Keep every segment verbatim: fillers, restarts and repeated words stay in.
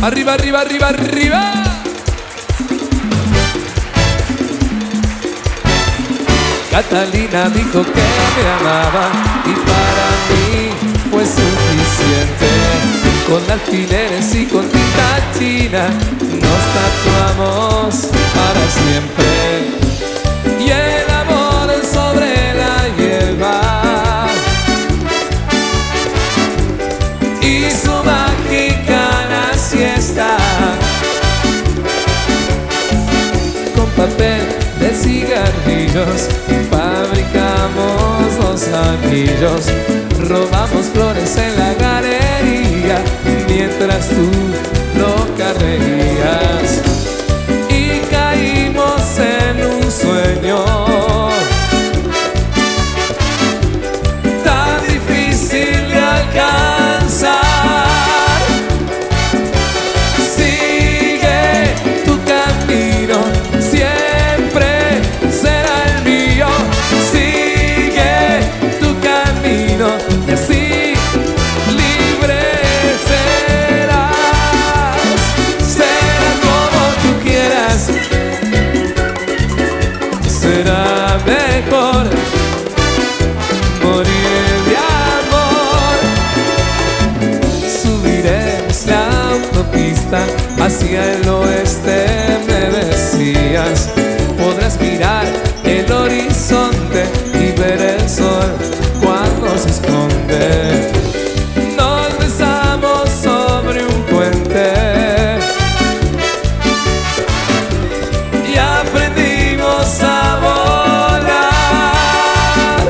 Arriba, arriba, arriba, arriba. Catalina dijo que me amaba y para mí fue suficiente. Con alfileres y con tinta china nos tatuamos para siempre. Y el amor sobre la hierba y su mágica la siesta. Con papel de cigarrillos fabricamos los anillos. Robamos flores en la galería mientras tú loca reías. Y caímos en un sueño tan difícil de alcanzar. Sigue tu camino, siempre será el mío. Sigue tu camino y así libre serás. Será como tú quieras, será mejor morir de amor. Subiremos la autopista hacia el oeste, me decías. Podrás mirar el horizonte y ver el sol cuando se esconde. Nos besamos sobre un puente y aprendimos a volar.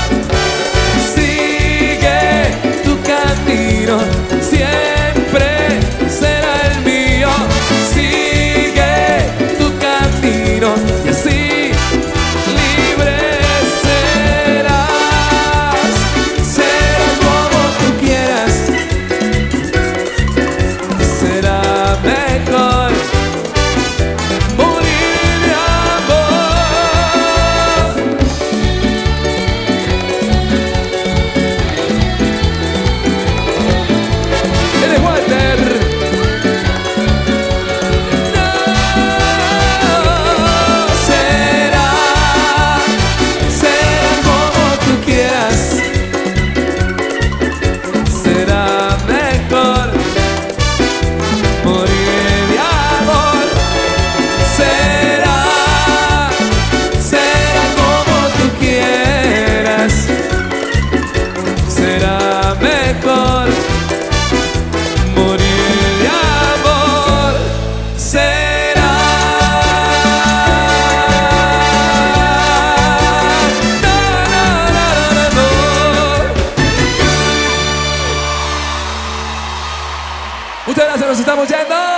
Sigue tu camino, siempre será el mío. Sigue tu camino y así libre serás. Será como tú quieras, será mejor morir de amor. Él es Walter. No será, será como tú quieras, será mejor morir de amor. Será, será como tú quieras, será mejor morir de amor. Será. No, no, no, no, no. Muchas gracias, nos estamos yendo.